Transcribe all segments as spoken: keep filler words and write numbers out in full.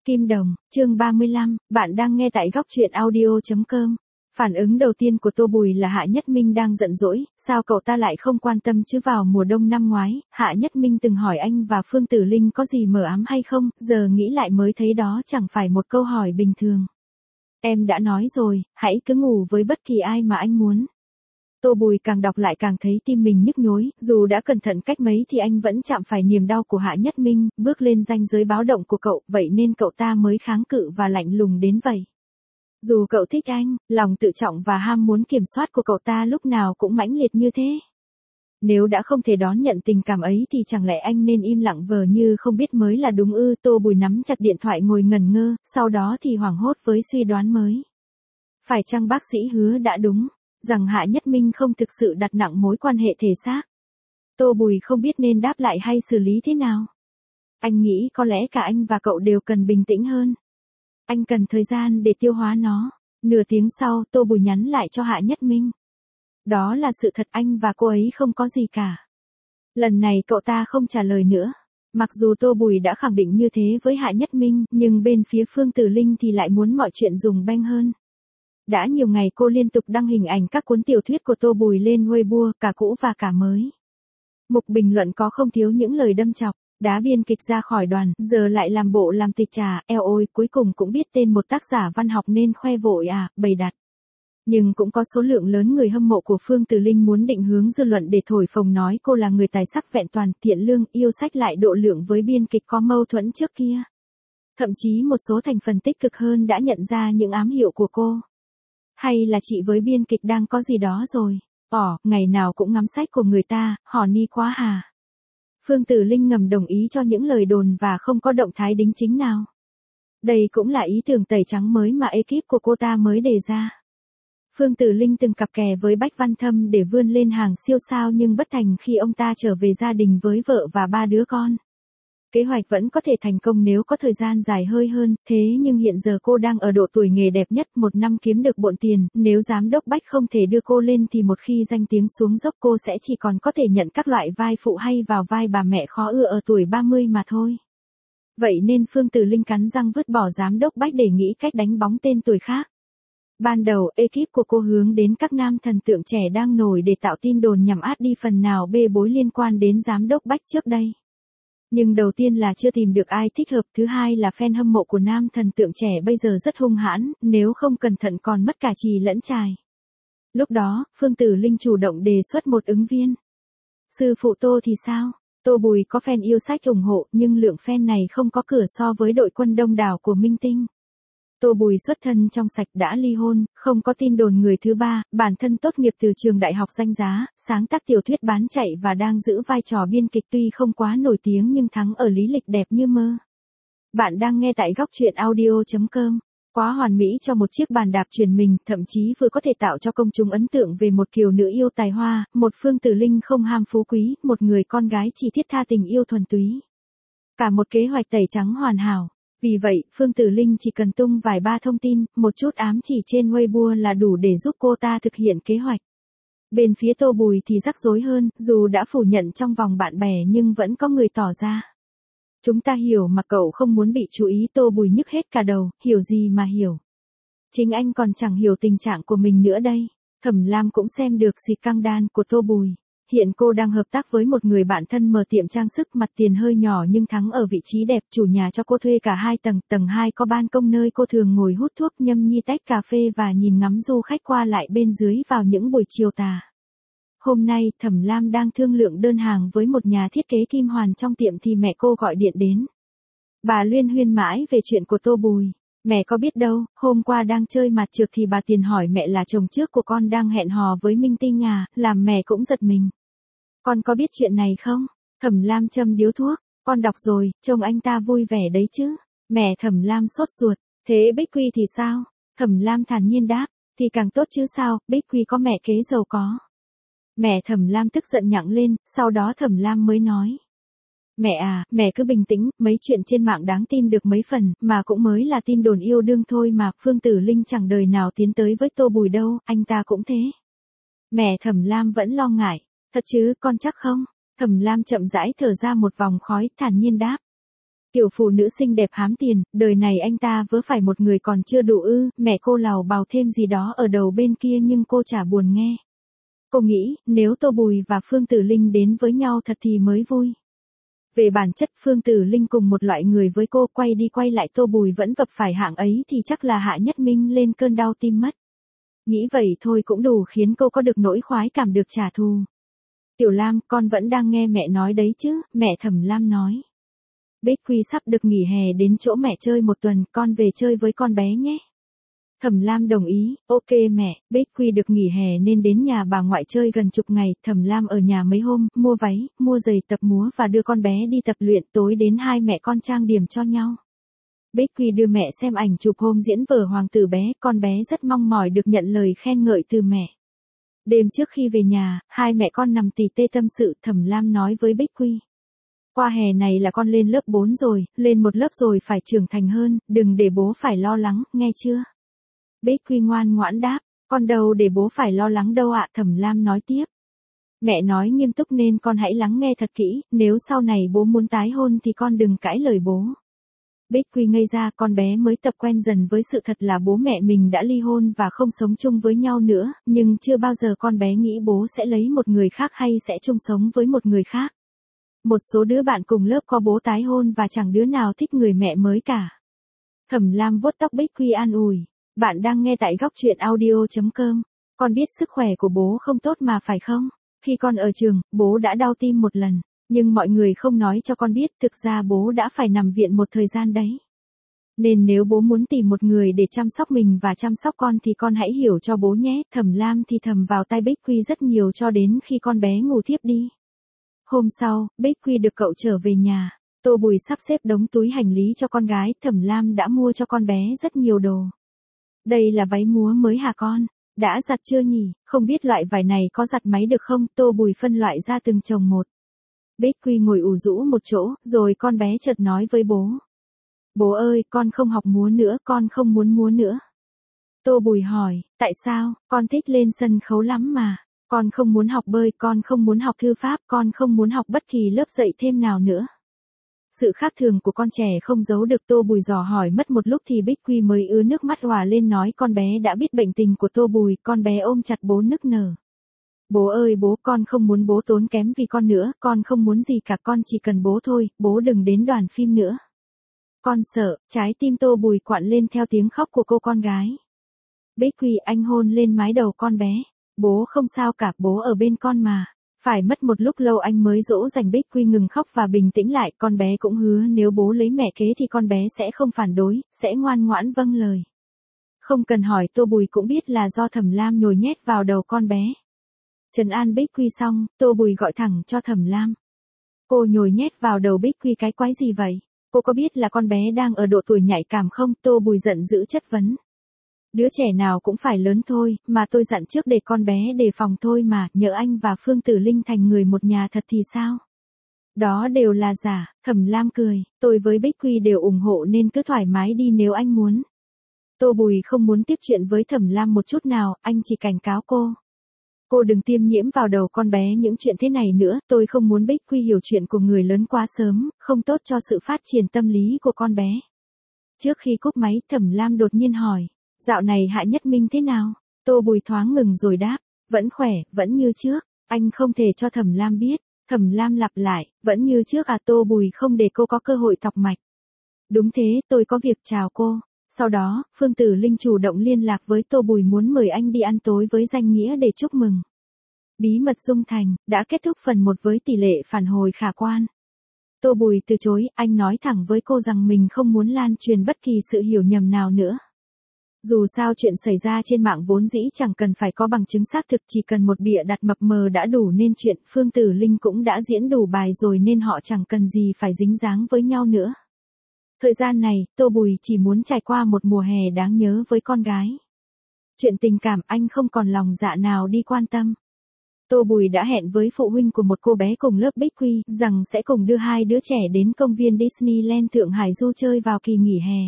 Kim Đồng, chương ba mươi lăm, bạn đang nghe tại góc truyện audio chấm com. Phản ứng đầu tiên của Tô Bùi là Hạ Nhất Minh đang giận dỗi, sao cậu ta lại không quan tâm chứ vào mùa đông năm ngoái, Hạ Nhất Minh từng hỏi anh và Phương Tử Linh có gì mờ ám hay không, giờ nghĩ lại mới thấy đó chẳng phải một câu hỏi bình thường. Em đã nói rồi, hãy cứ ngủ với bất kỳ ai mà anh muốn. Tô Bùi càng đọc lại càng thấy tim mình nhức nhối, dù đã cẩn thận cách mấy thì anh vẫn chạm phải niềm đau của Hạ Nhất Minh, bước lên ranh giới báo động của cậu, vậy nên cậu ta mới kháng cự và lạnh lùng đến vậy. Dù cậu thích anh, lòng tự trọng và ham muốn kiểm soát của cậu ta lúc nào cũng mãnh liệt như thế. Nếu đã không thể đón nhận tình cảm ấy thì chẳng lẽ anh nên im lặng vờ như không biết mới là đúng ư? Tô Bùi nắm chặt điện thoại ngồi ngẩn ngơ, sau đó thì hoảng hốt với suy đoán mới. Phải chăng bác sĩ Hứa đã đúng, rằng Hạ Nhất Minh không thực sự đặt nặng mối quan hệ thể xác? Tô Bùi không biết nên đáp lại hay xử lý thế nào. Anh nghĩ có lẽ cả anh và cậu đều cần bình tĩnh hơn. Anh cần thời gian để tiêu hóa nó. Nửa tiếng sau, Tô Bùi nhắn lại cho Hạ Nhất Minh. Đó là sự thật, anh và cô ấy không có gì cả. Lần này cậu ta không trả lời nữa. Mặc dù Tô Bùi đã khẳng định như thế với Hạ Nhất Minh, nhưng bên phía Phương Tử Linh thì lại muốn mọi chuyện dùng beng hơn. Đã nhiều ngày cô liên tục đăng hình ảnh các cuốn tiểu thuyết của Tô Bùi lên Weibo, cả cũ và cả mới. Mục bình luận có không thiếu những lời đâm chọc. Đá biên kịch ra khỏi đoàn, giờ lại làm bộ làm tịch trà, eo ôi, cuối cùng cũng biết tên một tác giả văn học nên khoe vội à, bày đặt. Nhưng cũng có số lượng lớn người hâm mộ của Phương Tử Linh muốn định hướng dư luận để thổi phồng nói cô là người tài sắc vẹn toàn, thiện lương, yêu sách lại độ lượng với biên kịch có mâu thuẫn trước kia. Thậm chí một số thành phần tích cực hơn đã nhận ra những ám hiệu của cô. Hay là chị với biên kịch đang có gì đó rồi? Ỏ, ngày nào cũng ngắm sách của người ta, hò ni quá hà. Phương Tử Linh ngầm đồng ý cho những lời đồn và không có động thái đính chính nào. Đây cũng là ý tưởng tẩy trắng mới mà ekip của cô ta mới đề ra. Phương Tử Linh từng cặp kè với Bách Văn Thâm để vươn lên hàng siêu sao nhưng bất thành khi ông ta trở về gia đình với vợ và ba đứa con. Kế hoạch vẫn có thể thành công nếu có thời gian dài hơi hơn, thế nhưng hiện giờ cô đang ở độ tuổi nghề đẹp nhất, một năm kiếm được bộn tiền, nếu giám đốc Bách không thể đưa cô lên thì một khi danh tiếng xuống dốc cô sẽ chỉ còn có thể nhận các loại vai phụ hay vào vai bà mẹ khó ưa ở tuổi ba mươi mà thôi. Vậy nên Phương Tử Linh cắn răng vứt bỏ giám đốc Bách để nghĩ cách đánh bóng tên tuổi khác. Ban đầu, ekip của cô hướng đến các nam thần tượng trẻ đang nổi để tạo tin đồn nhằm át đi phần nào bê bối liên quan đến giám đốc Bách trước đây. Nhưng đầu tiên là chưa tìm được ai thích hợp, thứ hai là fan hâm mộ của nam thần tượng trẻ bây giờ rất hung hãn, nếu không cẩn thận còn mất cả chì lẫn chài. Lúc đó, Phương Tử Linh chủ động đề xuất một ứng viên. Sư phụ Tô thì sao? Tô Bùi có fan yêu sách ủng hộ, nhưng lượng fan này không có cửa so với đội quân đông đảo của Minh Tinh. Tô Bùi xuất thân trong sạch, đã ly hôn, không có tin đồn người thứ ba, bản thân tốt nghiệp từ trường đại học danh giá, sáng tác tiểu thuyết bán chạy và đang giữ vai trò biên kịch, tuy không quá nổi tiếng nhưng thắng ở lý lịch đẹp như mơ. Bạn đang nghe tại góc truyện audio chấm com. Quá hoàn mỹ cho một chiếc bàn đạp truyền mình, thậm chí vừa có thể tạo cho công chúng ấn tượng về một kiều nữ yêu tài hoa, một Phương Tử Linh không ham phú quý, một người con gái chỉ thiết tha tình yêu thuần túy. Cả một kế hoạch tẩy trắng hoàn hảo. Vì vậy, Phương Tử Linh chỉ cần tung vài ba thông tin, một chút ám chỉ trên Weibo là đủ để giúp cô ta thực hiện kế hoạch. Bên phía Tô Bùi thì rắc rối hơn, dù đã phủ nhận trong vòng bạn bè nhưng vẫn có người tỏ ra. Chúng ta hiểu mà cậu không muốn bị chú ý. Tô Bùi nhức hết cả đầu, hiểu gì mà hiểu. Chính anh còn chẳng hiểu tình trạng của mình nữa đây. Thẩm Lam cũng xem được xịt căng đan của Tô Bùi. Hiện cô đang hợp tác với một người bạn thân mở tiệm trang sức, mặt tiền hơi nhỏ nhưng thắng ở vị trí đẹp, chủ nhà cho cô thuê cả hai tầng, tầng hai có ban công nơi cô thường ngồi hút thuốc, nhâm nhi tách cà phê và nhìn ngắm du khách qua lại bên dưới vào những buổi chiều tà. Hôm nay, Thẩm Lam đang thương lượng đơn hàng với một nhà thiết kế kim hoàn trong tiệm thì mẹ cô gọi điện đến. Bà luyên huyên mãi về chuyện của Tô Bùi. Mẹ có biết đâu, hôm qua đang chơi mặt trược thì bà Tiền hỏi mẹ là chồng trước của con đang hẹn hò với Minh Tinh à, làm mẹ cũng giật mình. Con có biết chuyện này không? Thẩm Lam châm điếu thuốc. Con đọc rồi, trông anh ta vui vẻ đấy chứ. Mẹ Thẩm Lam sốt ruột. Thế Bích Quy thì sao? Thẩm Lam thản nhiên đáp. Thì càng tốt chứ sao, Bích Quy có mẹ kế giàu có. Mẹ Thẩm Lam tức giận nhặng lên, sau đó Thẩm Lam mới nói. Mẹ à, mẹ cứ bình tĩnh, mấy chuyện trên mạng đáng tin được mấy phần, mà cũng mới là tin đồn yêu đương thôi mà, Phương Tử Linh chẳng đời nào tiến tới với Tô Bùi đâu, anh ta cũng thế. Mẹ Thẩm Lam vẫn lo ngại. Thật chứ, con chắc không? Thẩm Lam chậm rãi thở ra một vòng khói, thản nhiên đáp. Tiểu phụ nữ xinh đẹp hám tiền, đời này anh ta vớ phải một người còn chưa đủ ư, mẹ cô lào bào thêm gì đó ở đầu bên kia nhưng cô chả buồn nghe. Cô nghĩ, nếu Tô Bùi và Phương Tử Linh đến với nhau thật thì mới vui. Về bản chất Phương Tử Linh cùng một loại người với cô, quay đi quay lại Tô Bùi vẫn vấp phải hạng ấy thì chắc là Hạ Nhất Minh lên cơn đau tim mất. Nghĩ vậy thôi cũng đủ khiến cô có được nỗi khoái cảm được trả thù. Tiểu Lam, con vẫn đang nghe mẹ nói đấy chứ, mẹ Thẩm Lam nói. Bích Quy sắp được nghỉ hè đến chỗ mẹ chơi một tuần, con về chơi với con bé nhé. Thẩm Lam đồng ý, ok mẹ. Bích Quy được nghỉ hè nên đến nhà bà ngoại chơi gần chục ngày. Thẩm Lam ở nhà mấy hôm, mua váy, mua giày tập múa và đưa con bé đi tập luyện. Tối đến hai mẹ con trang điểm cho nhau. Bích Quy đưa mẹ xem ảnh chụp hôm diễn vở Hoàng tử bé, con bé rất mong mỏi được nhận lời khen ngợi từ mẹ. Đêm trước khi về nhà, hai mẹ con nằm tỉ tê tâm sự. Thẩm Lam nói với Bích Quy. Qua hè này là con lên lớp bốn rồi, lên một lớp rồi phải trưởng thành hơn, đừng để bố phải lo lắng, nghe chưa? Bích Quy ngoan ngoãn đáp, con đâu để bố phải lo lắng đâu ạ. Thẩm Lam nói tiếp. Mẹ nói nghiêm túc nên con hãy lắng nghe thật kỹ, nếu sau này bố muốn tái hôn thì con đừng cãi lời bố. Bích Quy ngây ra, con bé mới tập quen dần với sự thật là bố mẹ mình đã ly hôn và không sống chung với nhau nữa, nhưng chưa bao giờ con bé nghĩ bố sẽ lấy một người khác hay sẽ chung sống với một người khác. Một số đứa bạn cùng lớp có bố tái hôn và chẳng đứa nào thích người mẹ mới cả. Thẩm Lam vuốt tóc Bích Quy an ủi. Bạn đang nghe tại góc truyện audio chấm com. Con biết sức khỏe của bố không tốt mà phải không? Khi con ở trường, bố đã đau tim một lần. Nhưng mọi người không nói cho con biết, thực ra bố đã phải nằm viện một thời gian đấy. Nên nếu bố muốn tìm một người để chăm sóc mình và chăm sóc con thì con hãy hiểu cho bố nhé. Thẩm Lam thì thầm vào tai Bích Quy rất nhiều cho đến khi con bé ngủ thiếp đi. Hôm sau, Bích Quy được cậu trở về nhà. Tô Bùi sắp xếp đống túi hành lý cho con gái. Thẩm Lam đã mua cho con bé rất nhiều đồ. Đây là váy múa mới hả con? Đã giặt chưa nhỉ? Không biết loại vải này có giặt máy được không? Tô Bùi phân loại ra từng chồng một. Bích Quy ngồi ủ rũ một chỗ, rồi con bé chợt nói với bố. Bố ơi, con không học múa nữa, con không muốn múa nữa. Tô Bùi hỏi, tại sao? Con thích lên sân khấu lắm mà. Con không muốn học bơi, con không muốn học thư pháp, con không muốn học bất kỳ lớp dạy thêm nào nữa. Sự khác thường của con trẻ không giấu được. Tô Bùi dò hỏi mất một lúc thì Bích Quy mới ứa nước mắt òa lên nói con bé đã biết bệnh tình của Tô Bùi. Con bé ôm chặt bố nức nở. Bố ơi bố, con không muốn bố tốn kém vì con nữa, con không muốn gì cả, con chỉ cần bố thôi, bố đừng đến đoàn phim nữa. Con sợ. Trái tim Tô Bùi quặn lên theo tiếng khóc của cô con gái. Bích Quy, anh hôn lên mái đầu con bé. Bố không sao cả, bố ở bên con mà. Phải mất một lúc lâu anh mới dỗ dành Bích Quy ngừng khóc và bình tĩnh lại. Con bé cũng hứa nếu bố lấy mẹ kế thì con bé sẽ không phản đối, sẽ ngoan ngoãn vâng lời. Không cần hỏi, Tô Bùi cũng biết là do Thẩm Lam nhồi nhét vào đầu con bé. Trấn an Bích Quy xong, Tô Bùi gọi thẳng cho Thẩm Lam. Cô nhồi nhét vào đầu Bích Quy cái quái gì vậy? Cô có biết là con bé đang ở độ tuổi nhạy cảm không? Tô Bùi giận dữ chất vấn. Đứa trẻ nào cũng phải lớn thôi, mà tôi dặn trước để con bé đề phòng thôi mà, nhỡ anh và Phương Tử Linh thành người một nhà thật thì sao? Đó đều là giả. Thẩm Lam cười, tôi với Bích Quy đều ủng hộ nên cứ thoải mái đi nếu anh muốn. Tô Bùi không muốn tiếp chuyện với Thẩm Lam một chút nào, anh chỉ cảnh cáo cô. Cô đừng tiêm nhiễm vào đầu con bé những chuyện thế này nữa, tôi không muốn Bích Quy hiểu chuyện của người lớn quá sớm, không tốt cho sự phát triển tâm lý của con bé. Trước khi cúp máy, Thẩm Lam đột nhiên hỏi, dạo này Hạ Nhất Minh thế nào? Tô Bùi thoáng ngừng rồi đáp, vẫn khỏe, vẫn như trước, anh không thể cho Thẩm Lam biết. Thẩm Lam lặp lại, vẫn như trước à? Tô Bùi không để cô có cơ hội thọc mạch. Đúng thế, tôi có việc chào cô. Sau đó, Phương Tử Linh chủ động liên lạc với Tô Bùi muốn mời anh đi ăn tối với danh nghĩa để chúc mừng. Bí mật dung thành, đã kết thúc phần một với tỷ lệ phản hồi khả quan. Tô Bùi từ chối, anh nói thẳng với cô rằng mình không muốn lan truyền bất kỳ sự hiểu nhầm nào nữa. Dù sao chuyện xảy ra trên mạng vốn dĩ chẳng cần phải có bằng chứng xác thực, chỉ cần một bịa đặt mập mờ đã đủ nên chuyện. Phương Tử Linh cũng đã diễn đủ bài rồi nên họ chẳng cần gì phải dính dáng với nhau nữa. Thời gian này, Tô Bùi chỉ muốn trải qua một mùa hè đáng nhớ với con gái. Chuyện tình cảm anh không còn lòng dạ nào đi quan tâm. Tô Bùi đã hẹn với phụ huynh của một cô bé cùng lớp Bích Quy rằng sẽ cùng đưa hai đứa trẻ đến công viên Disneyland Thượng Hải du chơi vào kỳ nghỉ hè.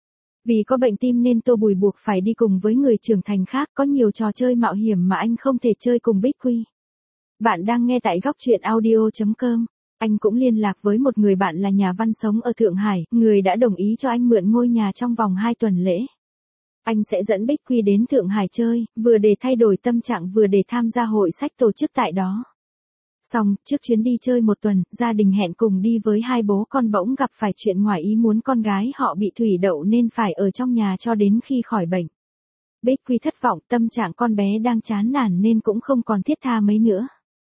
Vì có bệnh tim nên Tô Bùi buộc phải đi cùng với người trưởng thành khác, có nhiều trò chơi mạo hiểm mà anh không thể chơi cùng Bích Quy. Bạn đang nghe tại góc truyện audio chấm com. Anh cũng liên lạc với một người bạn là nhà văn sống ở Thượng Hải, người đã đồng ý cho anh mượn ngôi nhà trong vòng hai tuần lễ. Anh sẽ dẫn Bích Quy đến Thượng Hải chơi, vừa để thay đổi tâm trạng vừa để tham gia hội sách tổ chức tại đó. Xong, trước chuyến đi chơi một tuần, gia đình hẹn cùng đi với hai bố con bỗng gặp phải chuyện ngoài ý muốn, con gái họ bị thủy đậu nên phải ở trong nhà cho đến khi khỏi bệnh. Bích Quy thất vọng, tâm trạng con bé đang chán nản nên cũng không còn thiết tha mấy nữa.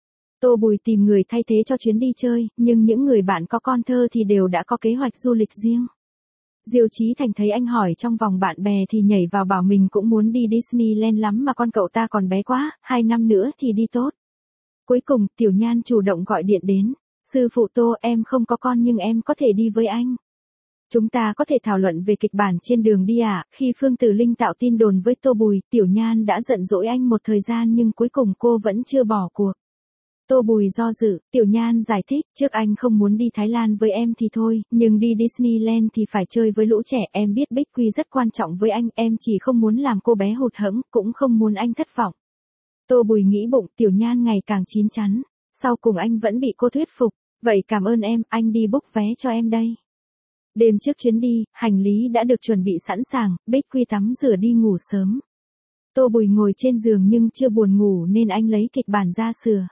Tô Bùi tìm người thay thế cho chuyến đi chơi, nhưng những người bạn có con thơ thì đều đã có kế hoạch du lịch riêng. Diêu Chí Thành thấy anh hỏi trong vòng bạn bè thì nhảy vào bảo mình cũng muốn đi Disneyland lắm mà con cậu ta còn bé quá, hai năm nữa thì đi tốt. Cuối cùng, Tiểu Nhan chủ động gọi điện đến. Sư phụ Tô, em không có con nhưng em có thể đi với anh. Chúng ta có thể thảo luận về kịch bản trên đường đi à? Khi Phương Tử Linh tạo tin đồn với Tô Bùi, Tiểu Nhan đã giận dỗi anh một thời gian nhưng cuối cùng cô vẫn chưa bỏ cuộc. Tô Bùi do dự, Tiểu Nhan giải thích, trước anh không muốn đi Thái Lan với em thì thôi, nhưng đi Disneyland thì phải chơi với lũ trẻ, em biết Bích Quy rất quan trọng với anh, em chỉ không muốn làm cô bé hụt hẫng, cũng không muốn anh thất vọng. Tô Bùi nghĩ bụng, Tiểu Nhan ngày càng chín chắn, sau cùng anh vẫn bị cô thuyết phục, vậy cảm ơn em, anh đi book vé cho em đây. Đêm trước chuyến đi, hành lý đã được chuẩn bị sẵn sàng, Bích Quy tắm rửa đi ngủ sớm. Tô Bùi ngồi trên giường nhưng chưa buồn ngủ nên anh lấy kịch bản ra sửa.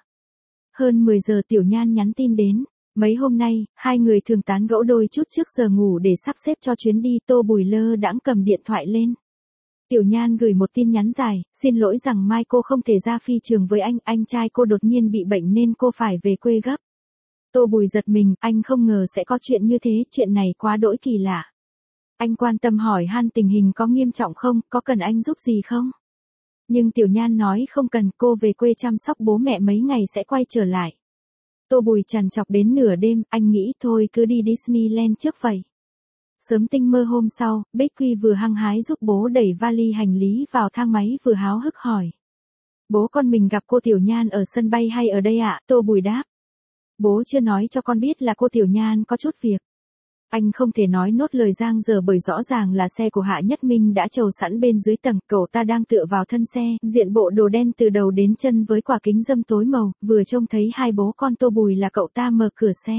Hơn mười giờ Tiểu Nhan nhắn tin đến. Mấy hôm nay, hai người thường tán gẫu đôi chút trước giờ ngủ để sắp xếp cho chuyến đi. Tô Bùi lơ đãng cầm điện thoại lên. Tiểu Nhan gửi một tin nhắn dài, xin lỗi rằng mai cô không thể ra phi trường với anh, anh trai cô đột nhiên bị bệnh nên cô phải về quê gấp. Tô Bùi giật mình, anh không ngờ sẽ có chuyện như thế, chuyện này quá đỗi kỳ lạ. Anh quan tâm hỏi han tình hình có nghiêm trọng không, có cần anh giúp gì không? Nhưng Tiểu Nhan nói không cần, cô về quê chăm sóc bố mẹ mấy ngày sẽ quay trở lại. Tô Bùi trằn trọc đến nửa đêm, anh nghĩ thôi cứ đi Disneyland trước vậy. Sớm tinh mơ hôm sau, Bích Quy vừa hăng hái giúp bố đẩy vali hành lý vào thang máy vừa háo hức hỏi. Bố con mình gặp cô Tiểu Nhan ở sân bay hay ở đây ạ? Tô Bùi đáp. Bố chưa nói cho con biết là cô Tiểu Nhan có chút việc. Anh không thể nói nốt lời giang dở bởi rõ ràng là xe của Hạ Nhất Minh đã trầu sẵn bên dưới tầng, cậu ta đang tựa vào thân xe, diện bộ đồ đen từ đầu đến chân với quả kính râm tối màu, vừa trông thấy hai bố con Tô Bùi là cậu ta mở cửa xe.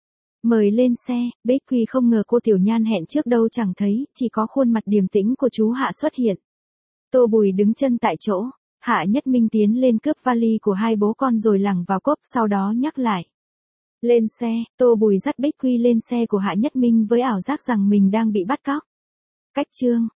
Mời lên xe, Bích Quy không ngờ cô Tiểu Nhan hẹn trước đâu chẳng thấy, chỉ có khuôn mặt điềm tĩnh của chú Hạ xuất hiện. Tô Bùi đứng chân tại chỗ, Hạ Nhất Minh tiến lên cướp vali của hai bố con rồi lẳng vào cốp, sau đó nhắc lại. Lên xe, Tô Bùi dắt Bích Quy lên xe của Hạ Nhất Minh với ảo giác rằng mình đang bị bắt cóc. Cách chương